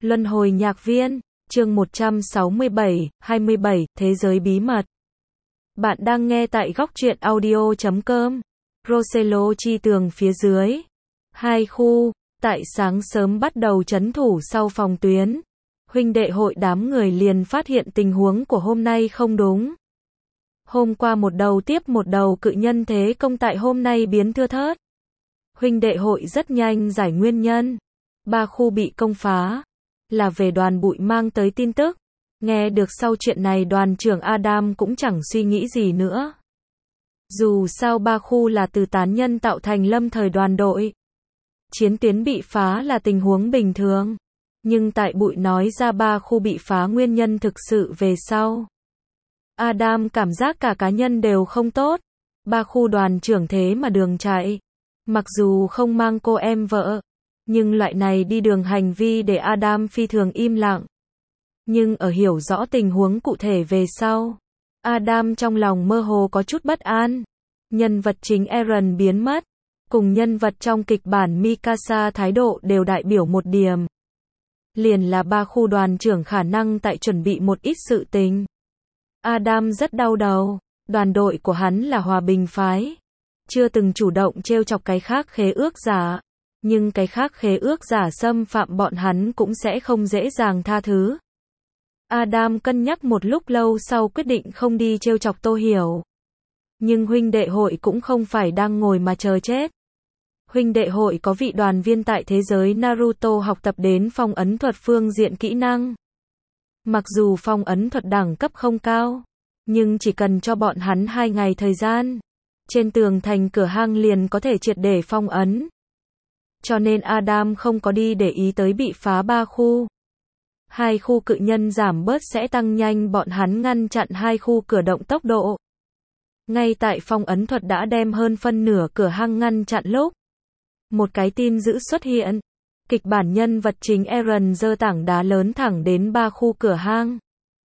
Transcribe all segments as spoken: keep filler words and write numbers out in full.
Luân hồi nhạc viên, chương một trăm sáu mươi bảy, hai mươi bảy, Thế giới bí mật. Bạn đang nghe tại góc truyện audio chấm com. Rosello chi tường phía dưới. Hai khu, tại sáng sớm bắt đầu trấn thủ sau phòng tuyến. Huynh đệ hội đám người liền phát hiện tình huống của hôm nay không đúng. Hôm qua một đầu tiếp một đầu cự nhân thế công tại hôm nay biến thưa thớt. Huynh đệ hội rất nhanh giải nguyên nhân. Ba khu bị công phá. Là về đoàn bụi mang tới tin tức. Nghe được sau chuyện này đoàn trưởng Adam cũng chẳng suy nghĩ gì nữa. Dù sao ba khu là từ tán nhân tạo thành lâm thời đoàn đội. Chiến tuyến bị phá là tình huống bình thường. Nhưng tại bụi nói ra ba khu bị phá nguyên nhân thực sự về sau. Adam cảm giác cả cá nhân đều không tốt. Ba khu đoàn trưởng thế mà đường chạy. Mặc dù không mang cô em vợ. Nhưng loại này đi đường hành vi để Adam phi thường im lặng. Nhưng ở hiểu rõ tình huống cụ thể về sau. Adam trong lòng mơ hồ có chút bất an. Nhân vật chính Eren biến mất. Cùng nhân vật trong kịch bản Mikasa thái độ đều đại biểu một điểm. Liền là ba khu đoàn trưởng khả năng tại chuẩn bị một ít sự tình. Adam rất đau đầu. Đoàn đội của hắn là hòa bình phái. Chưa từng chủ động trêu chọc cái khác khế ước giả. Nhưng cái khác khế ước giả xâm phạm bọn hắn cũng sẽ không dễ dàng tha thứ. Adam cân nhắc một lúc lâu sau quyết định không đi trêu chọc Tô Hiểu. Nhưng huynh đệ hội cũng không phải đang ngồi mà chờ chết. Huynh đệ hội có vị đoàn viên tại thế giới Naruto học tập đến phong ấn thuật phương diện kỹ năng. Mặc dù phong ấn thuật đẳng cấp không cao, nhưng chỉ cần cho bọn hắn hai ngày thời gian, trên tường thành cửa hang liền có thể triệt để phong ấn. Cho nên Adam không có đi để ý tới bị phá ba khu. Hai khu cự nhân giảm bớt sẽ tăng nhanh bọn hắn ngăn chặn hai khu cửa động tốc độ. Ngay tại phong ấn thuật đã đem hơn phân nửa cửa hang ngăn chặn lúc. Một cái tin dữ xuất hiện. Kịch bản nhân vật chính Eren giơ tảng đá lớn thẳng đến ba khu cửa hang.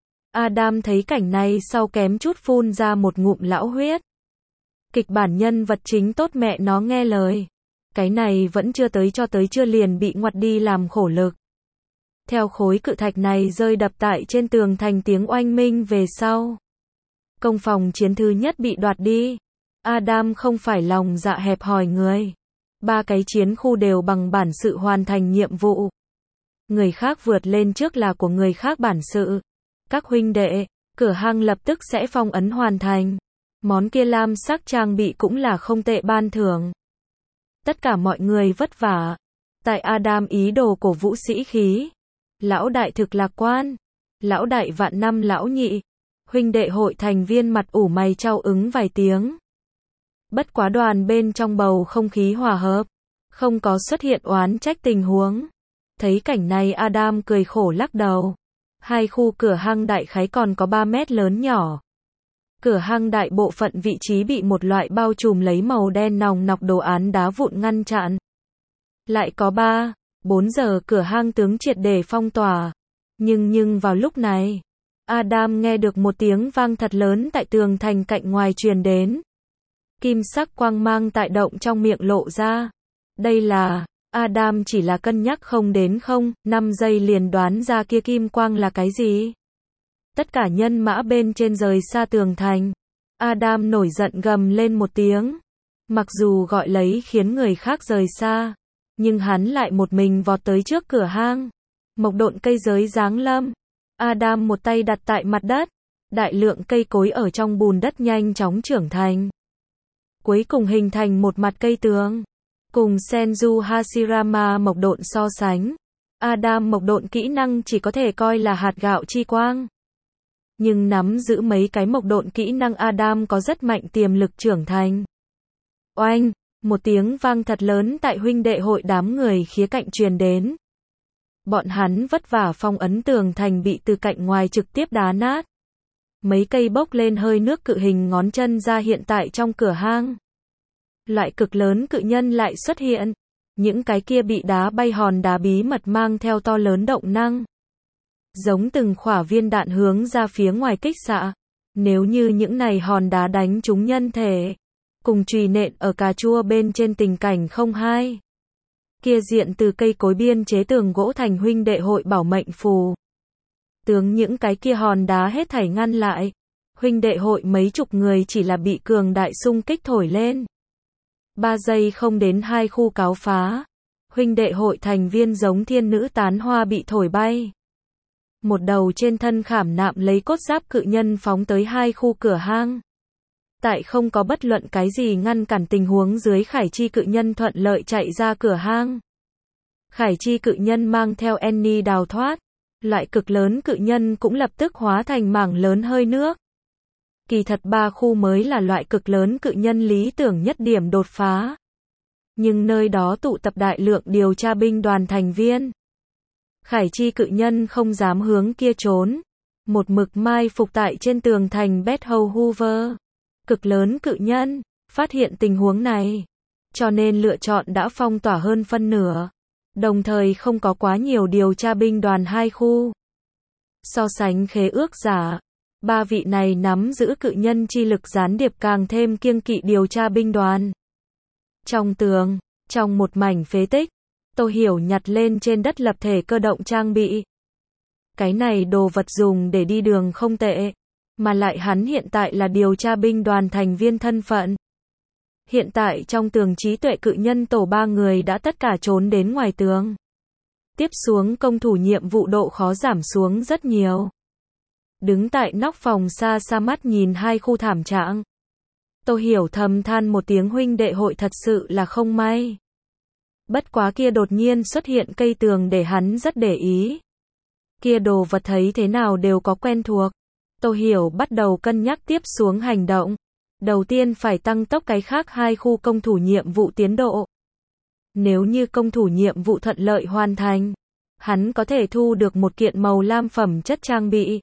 Adam thấy cảnh này sau kém chút phun ra một ngụm lão huyết. Kịch bản nhân vật chính tốt mẹ nó nghe lời. Cái này vẫn chưa tới cho tới chưa liền bị ngoặt đi làm khổ lực. Theo khối cự thạch này rơi đập tại trên tường thành tiếng oanh minh về sau. Công phòng chiến thứ nhất bị đoạt đi. Adam không phải lòng dạ hẹp hòi người. Ba cái chiến khu đều bằng bản sự hoàn thành nhiệm vụ. Người khác vượt lên trước là của người khác bản sự. Các huynh đệ, cửa hang lập tức sẽ phong ấn hoàn thành. Món kia lam sắc trang bị cũng là không tệ ban thưởng. Tất cả mọi người vất vả. Tại Adam ý đồ cổ vũ sĩ khí. Lão đại thực lạc quan. Lão đại vạn năm lão nhị. Huynh đệ hội thành viên mặt ủ mày chau ứng vài tiếng. Bất quá đoàn bên trong bầu không khí hòa hợp. Không có xuất hiện oán trách tình huống. Thấy cảnh này Adam cười khổ lắc đầu. Hai khu cửa hang đại khái còn có ba mét lớn nhỏ. Cửa hang đại bộ phận vị trí bị một loại bao trùm lấy màu đen nòng nọc đồ án đá vụn ngăn chặn. Lại có ba, bốn giờ cửa hang tướng triệt để phong tỏa. Nhưng nhưng vào lúc này, Adam nghe được một tiếng vang thật lớn tại tường thành cạnh ngoài truyền đến. Kim sắc quang mang tại động trong miệng lộ ra. Đây là, Adam chỉ là cân nhắc không đến không, năm giây liền đoán ra kia kim quang là cái gì. Tất cả nhân mã bên trên rời xa tường thành. Adam nổi giận gầm lên một tiếng. Mặc dù gọi lấy khiến người khác rời xa. Nhưng hắn lại một mình vọt tới trước cửa hang. Mộc độn cây giới giáng lâm. Adam một tay đặt tại mặt đất. Đại lượng cây cối ở trong bùn đất nhanh chóng trưởng thành. Cuối cùng hình thành một mặt cây tường. Cùng Senju Hashirama mộc độn so sánh. Adam mộc độn kỹ năng chỉ có thể coi là hạt gạo chi quang. Nhưng nắm giữ mấy cái mộc độn kỹ năng Adam có rất mạnh tiềm lực trưởng thành. Oanh, một tiếng vang thật lớn tại huynh đệ hội đám người khía cạnh truyền đến. Bọn hắn vất vả phong ấn tường thành bị từ cạnh ngoài trực tiếp đá nát. Mấy cây bốc lên hơi nước cự hình ngón chân ra hiện tại trong cửa hang. Loại cực lớn cự nhân lại xuất hiện. Những cái kia bị đá bay hòn đá bí mật mang theo to lớn động năng. Giống từng khỏa viên đạn hướng ra phía ngoài kích xạ. Nếu như những này hòn đá đánh trúng nhân thể, cùng chùy nện ở cà chua bên trên tình cảnh không hai. Kia diện từ cây cối biên chế tường gỗ thành huynh đệ hội bảo mệnh phù. Tướng những cái kia hòn đá hết thảy ngăn lại. Huynh đệ hội mấy chục người chỉ là bị cường đại xung kích thổi lên. Ba giây không đến hai khu cáo phá. Huynh đệ hội thành viên giống thiên nữ tán hoa bị thổi bay. Một đầu trên thân khảm nạm lấy cốt giáp cự nhân phóng tới hai khu cửa hang. Tại không có bất luận cái gì ngăn cản tình huống dưới Khải Chi cự nhân thuận lợi chạy ra cửa hang. Khải Chi cự nhân mang theo Annie đào thoát. Loại cực lớn cự nhân cũng lập tức hóa thành mảng lớn hơi nước. Kỳ thật ba khu mới là loại cực lớn cự nhân lý tưởng nhất điểm đột phá. Nhưng nơi đó tụ tập đại lượng điều tra binh đoàn thành viên. Khải Chi cự nhân không dám hướng kia trốn. Một mực mai phục tại trên tường thành Bethel Hoover. Cực lớn cự nhân, phát hiện tình huống này. Cho nên lựa chọn đã phong tỏa hơn phân nửa. Đồng thời không có quá nhiều điều tra binh đoàn hai khu. So sánh khế ước giả. Ba vị này nắm giữ cự nhân chi lực gián điệp càng thêm kiêng kỵ điều tra binh đoàn. Trong tường, trong một mảnh phế tích, Tô Hiểu nhặt lên trên đất lập thể cơ động trang bị. Cái này đồ vật dùng để đi đường không tệ, mà lại hắn hiện tại là điều tra binh đoàn thành viên thân phận. Hiện tại trong tường trí tuệ cự nhân tổ ba người đã tất cả trốn đến ngoài tường. Tiếp xuống công thủ nhiệm vụ độ khó giảm xuống rất nhiều. Đứng tại nóc phòng xa xa mắt nhìn hai khu thảm trạng. Tô Hiểu thầm than một tiếng huynh đệ hội thật sự là không may. Bất quá kia đột nhiên xuất hiện cây tường để hắn rất để ý. Kia đồ vật thấy thế nào đều có quen thuộc. Tô Hiểu bắt đầu cân nhắc tiếp xuống hành động. Đầu tiên phải tăng tốc cái khác hai khu công thủ nhiệm vụ tiến độ. Nếu như công thủ nhiệm vụ thuận lợi hoàn thành, hắn có thể thu được một kiện màu lam phẩm chất trang bị.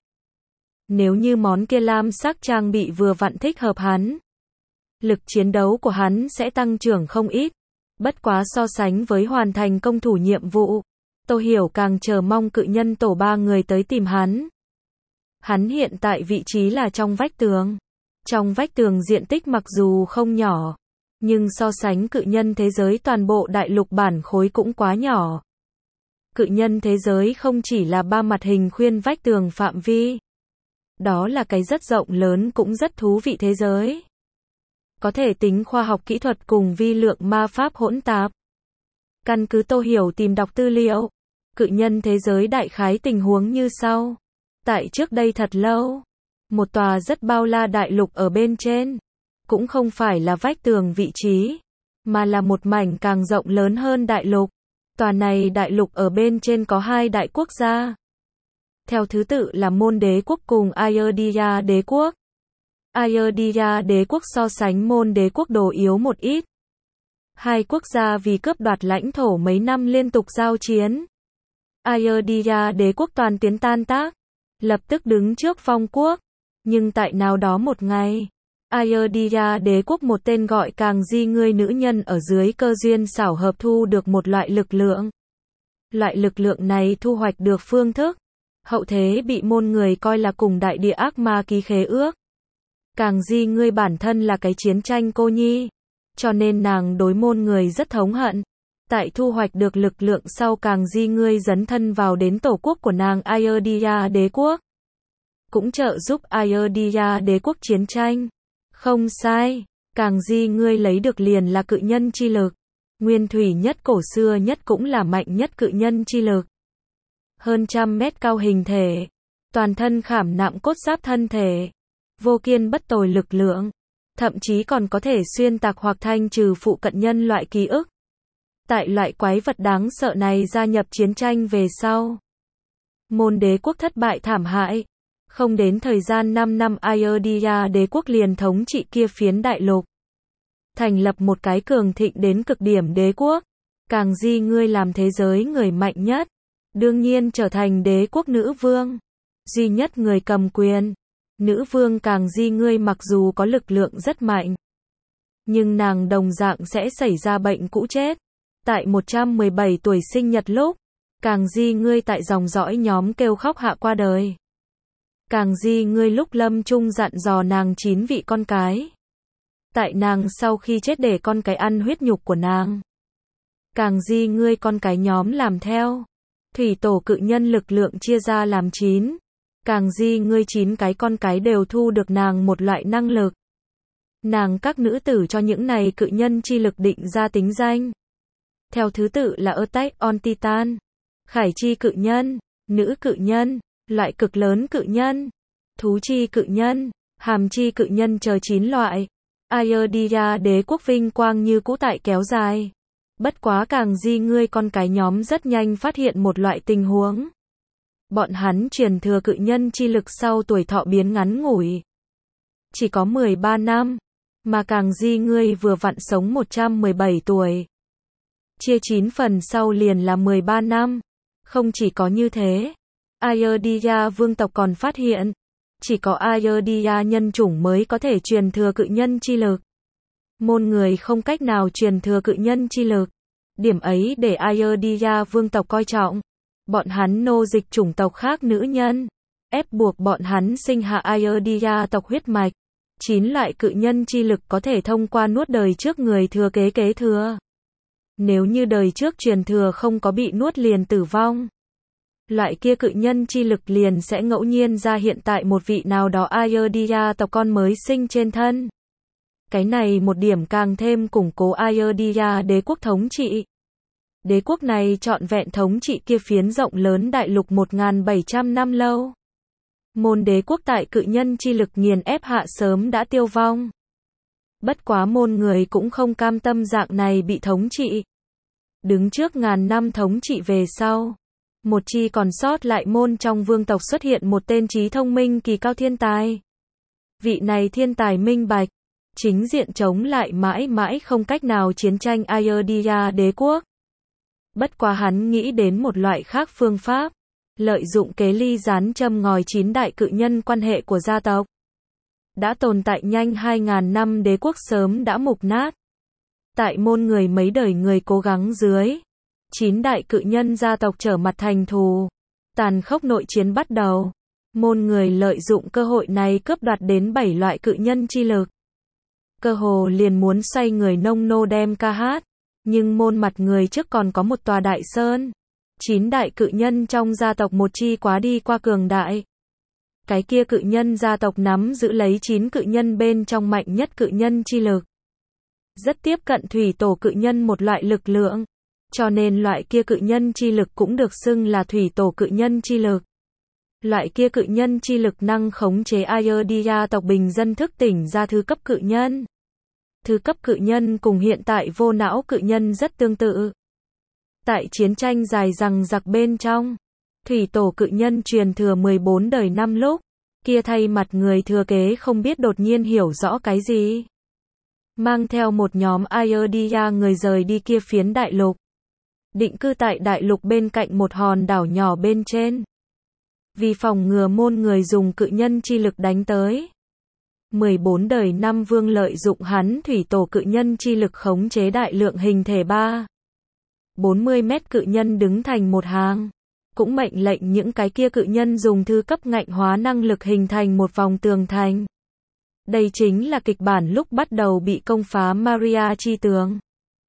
Nếu như món kia lam sắc trang bị vừa vặn thích hợp hắn, lực chiến đấu của hắn sẽ tăng trưởng không ít. Bất quá so sánh với hoàn thành công thủ nhiệm vụ, Tô Hiểu càng chờ mong cự nhân tổ ba người tới tìm hắn. Hắn hiện tại vị trí là trong vách tường. Trong vách tường diện tích mặc dù không nhỏ, nhưng so sánh cự nhân thế giới toàn bộ đại lục bản khối cũng quá nhỏ. Cự nhân thế giới không chỉ là ba mặt hình khuyên vách tường phạm vi. Đó là cái rất rộng lớn cũng rất thú vị thế giới. Có thể tính khoa học kỹ thuật cùng vi lượng ma pháp hỗn tạp. Căn cứ Tô Hiểu tìm đọc tư liệu, cự nhân thế giới đại khái tình huống như sau. Tại trước đây thật lâu, một tòa rất bao la đại lục ở bên trên, cũng không phải là vách tường vị trí, mà là một mảnh càng rộng lớn hơn đại lục. Tòa này đại lục ở bên trên có hai đại quốc gia. Theo thứ tự là Môn Đế quốc cùng Ayodhya Đế quốc. Ayodhya Đế quốc so sánh Môn Đế quốc đồ yếu một ít. Hai quốc gia vì cướp đoạt lãnh thổ mấy năm liên tục giao chiến. Ayodhya Đế quốc toàn tiến tan tác, lập tức đứng trước phong quốc. Nhưng tại nào đó một ngày, Ayodhya Đế quốc một tên gọi Càng Di Ngươi nữ nhân ở dưới cơ duyên xảo hợp thu được một loại lực lượng. Loại lực lượng này thu hoạch được phương thức. Hậu thế bị môn người coi là cùng đại địa ác ma ký khế ước. Càng Di Ngươi bản thân là cái chiến tranh cô nhi, cho nên nàng đối môn người rất thống hận. Tại thu hoạch được lực lượng sau Càng Di Ngươi dấn thân vào đến tổ quốc của nàng Ayodhya Đế quốc. Cũng trợ giúp Ayodhya Đế quốc chiến tranh. Không sai, Càng Di Ngươi lấy được liền là cự nhân chi lực. Nguyên thủy nhất cổ xưa nhất cũng là mạnh nhất cự nhân chi lực. Hơn trăm mét cao hình thể, toàn thân khảm nạm cốt giáp thân thể, vô kiên bất tồi lực lượng, thậm chí còn có thể xuyên tạc hoặc thanh trừ phụ cận nhân loại ký ức. Tại loại quái vật đáng sợ này gia nhập chiến tranh về sau, Môn Đế quốc thất bại thảm hại. Không đến thời gian năm năm Ayodhya Đế quốc liền thống trị kia phiến đại lục. Thành lập một cái cường thịnh đến cực điểm đế quốc. Càng Di Ngươi làm thế giới người mạnh nhất. Đương nhiên trở thành đế quốc nữ vương. Duy nhất người cầm quyền. Nữ vương Càng Di Ngươi mặc dù có lực lượng rất mạnh, nhưng nàng đồng dạng sẽ xảy ra bệnh cũ chết. Tại một trăm mười bảy tuổi sinh nhật lúc, Càng Di Ngươi tại dòng dõi nhóm kêu khóc hạ qua đời. Càng Di Ngươi lúc lâm chung dặn dò nàng chín vị con cái. Tại nàng sau khi chết để con cái ăn huyết nhục của nàng. Càng di ngươi con cái nhóm làm theo. Thủy tổ cự nhân lực lượng chia ra làm chín. Càng di ngươi chín cái con cái đều thu được nàng một loại năng lực. Nàng các nữ tử cho những này cự nhân chi lực định ra tính danh. Theo thứ tự là Attack on Titan, Khải chi cự nhân, Nữ cự nhân, Loại cực lớn cự nhân, Thú chi cự nhân, Hàm chi cự nhân chờ chín loại. Ayodhya đế quốc vinh quang như cũ tại kéo dài. Bất quá càng di ngươi con cái nhóm rất nhanh phát hiện một loại tình huống. Bọn hắn truyền thừa cự nhân chi lực sau tuổi thọ biến ngắn ngủi. Chỉ có mười ba năm, mà càng di ngươi vừa vặn sống một trăm mười bảy tuổi. Chia chín phần sau liền là mười ba năm. Không chỉ có như thế, Ayodhya vương tộc còn phát hiện, chỉ có Ayodhya nhân chủng mới có thể truyền thừa cự nhân chi lực. Môn người không cách nào truyền thừa cự nhân chi lực. Điểm ấy để Ayodhya vương tộc coi trọng. Bọn hắn nô dịch chủng tộc khác nữ nhân, ép buộc bọn hắn sinh hạ Ayodhya tộc huyết mạch. Chín loại cự nhân chi lực có thể thông qua nuốt đời trước người thừa kế kế thừa. Nếu như đời trước truyền thừa không có bị nuốt liền tử vong, loại kia cự nhân chi lực liền sẽ ngẫu nhiên ra hiện tại một vị nào đó Ayodhya tộc con mới sinh trên thân. Cái này một điểm càng thêm củng cố Ayodhya đế quốc thống trị. Đế quốc này trọn vẹn thống trị kia phiến rộng lớn đại lục một nghìn bảy trăm năm lâu. Môn đế quốc tại cự nhân chi lực nghiền ép hạ sớm đã tiêu vong. Bất quá môn người cũng không cam tâm dạng này bị thống trị. Đứng trước ngàn năm thống trị về sau, một chi còn sót lại môn trong vương tộc xuất hiện một tên trí thông minh kỳ cao thiên tài. Vị này thiên tài minh bạch, chính diện chống lại mãi mãi không cách nào chiến tranh Ayodhya đế quốc. Bất quá hắn nghĩ đến một loại khác phương pháp, lợi dụng kế ly gián châm ngòi chín đại cự nhân quan hệ của gia tộc. Đã tồn tại nhanh hai nghìn năm đế quốc sớm đã mục nát. Tại môn người mấy đời người cố gắng dưới, chín đại cự nhân gia tộc trở mặt thành thù. Tàn khốc nội chiến bắt đầu. Môn người lợi dụng cơ hội này cướp đoạt đến bảy loại cự nhân chi lực. Cơ hồ liền muốn xoay người nông nô đem ca hát. Nhưng môn mặt người trước còn có một tòa đại sơn. Chín đại cự nhân trong gia tộc một chi quá đi qua cường đại. Cái kia cự nhân gia tộc nắm giữ lấy chín cự nhân bên trong mạnh nhất cự nhân chi lực. Rất tiếp cận thủy tổ cự nhân một loại lực lượng. Cho nên loại kia cự nhân chi lực cũng được xưng là thủy tổ cự nhân chi lực. Loại kia cự nhân chi lực năng khống chế Ayodhya tộc bình dân thức tỉnh ra thứ cấp cự nhân. Thứ cấp cự nhân cùng hiện tại vô não cự nhân rất tương tự. Tại chiến tranh dài dằng dặc bên trong, thủy tổ cự nhân truyền thừa mười bốn đời năm lúc, kia thay mặt người thừa kế không biết đột nhiên hiểu rõ cái gì. Mang theo một nhóm Ayodhya người rời đi kia phiến đại lục. Định cư tại đại lục bên cạnh một hòn đảo nhỏ bên trên. Vì phòng ngừa môn người dùng cự nhân chi lực đánh tới. mười bốn đời năm vương lợi dụng hắn thủy tổ cự nhân chi lực khống chế đại lượng hình thể ba. bốn mươi mét cự nhân đứng thành một hàng. Cũng mệnh lệnh những cái kia cự nhân dùng thư cấp ngạnh hóa năng lực hình thành một vòng tường thành. Đây chính là kịch bản lúc bắt đầu bị công phá Maria chi tường.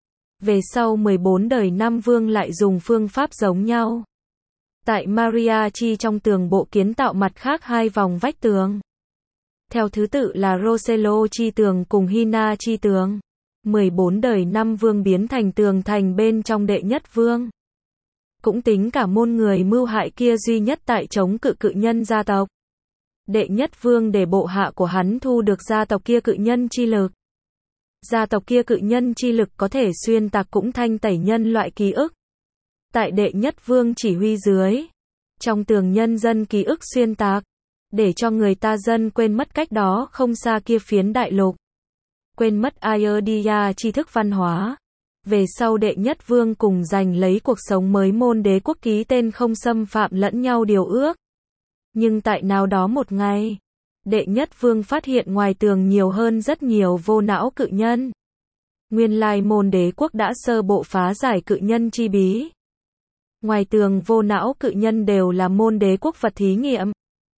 Về sau mười bốn đời năm vương lại dùng phương pháp giống nhau. Tại Maria chi trong tường bộ kiến tạo mặt khác hai vòng vách tường. Theo thứ tự là Rosello chi tường cùng Hina chi tường. mười bốn đời năm vương biến thành tường thành bên trong đệ nhất vương. Cũng tính cả môn người mưu hại kia duy nhất tại chống cự cự nhân gia tộc. Đệ nhất vương để bộ hạ của hắn thu được gia tộc kia cự nhân chi lực. Gia tộc kia cự nhân chi lực có thể xuyên tạc cũng thanh tẩy nhân loại ký ức. Tại đệ nhất vương chỉ huy dưới, trong tường nhân dân ký ức xuyên tạc, để cho người ta dân quên mất cách đó không xa kia phiến đại lục. Quên mất Ayodhya tri thức văn hóa. Về sau đệ nhất vương cùng giành lấy cuộc sống mới môn đế quốc ký tên không xâm phạm lẫn nhau điều ước. Nhưng tại nào đó một ngày, đệ nhất vương phát hiện ngoài tường nhiều hơn rất nhiều vô não cự nhân. Nguyên lai môn đế quốc đã sơ bộ phá giải cự nhân chi bí. Ngoài tường vô não cự nhân đều là môn đế quốc vật thí nghiệm.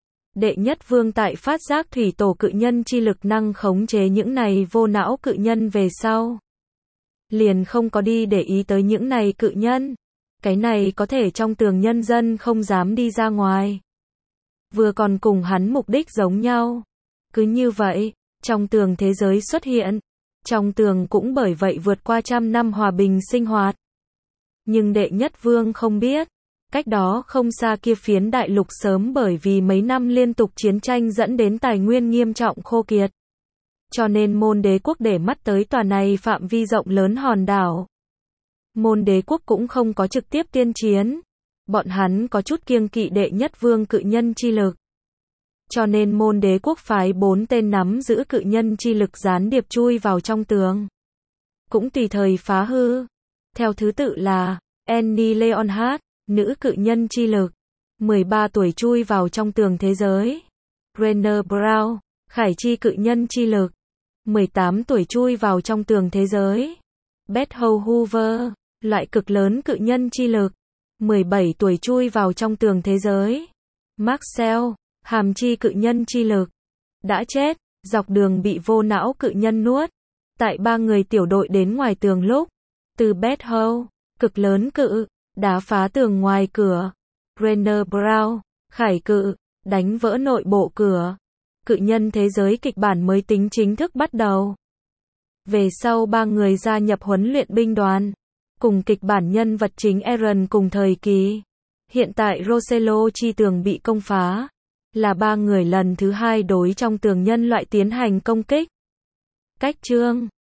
Đệ nhất vương tại phát giác thủy tổ cự nhân chi lực năng khống chế những này vô não cự nhân về sau. liền không có đi để ý tới những này cự nhân. Cái này có thể trong tường nhân dân không dám đi ra ngoài. Vừa còn cùng hắn mục đích giống nhau. Cứ như vậy, trong tường thế giới xuất hiện. Trong tường cũng bởi vậy vượt qua trăm năm hòa bình sinh hoạt. Nhưng đệ nhất vương không biết. Cách đó không xa kia phiến đại lục sớm bởi vì mấy năm liên tục chiến tranh dẫn đến tài nguyên nghiêm trọng khô kiệt. Cho nên môn đế quốc để mắt tới tòa này phạm vi rộng lớn hòn đảo. Môn đế quốc cũng không có trực tiếp tiên chiến. Bọn hắn có chút kiêng kỵ đệ nhất vương cự nhân chi lực. Cho nên môn đế quốc phái bốn tên nắm giữ cự nhân chi lực gián điệp chui vào trong tường. Cũng tùy thời phá hư. Theo thứ tự là Annie Leonhardt, nữ cự nhân chi lực, mười ba tuổi chui vào trong tường thế giới. Rainer Brown, khải chi cự nhân chi lực, mười tám tuổi chui vào trong tường thế giới. Beth Hoover, loại cực lớn cự nhân chi lực, mười bảy tuổi chui vào trong tường thế giới. Marcel, hàm chi cự nhân chi lực, đã chết, dọc đường bị vô não cự nhân nuốt. Tại ba người tiểu đội đến ngoài tường lúc, từ Beth Ho, cực lớn cự, đá phá tường ngoài cửa. Rainer Brown, khải cự, đánh vỡ nội bộ cửa. Cự nhân thế giới kịch bản mới tính chính thức bắt đầu. Về sau ba người gia nhập huấn luyện binh đoàn, cùng kịch bản nhân vật chính Eren cùng thời kỳ. Hiện tại Rosello chi tường bị công phá, là ba người lần thứ hai đối trong tường nhân loại tiến hành công kích. Cách chương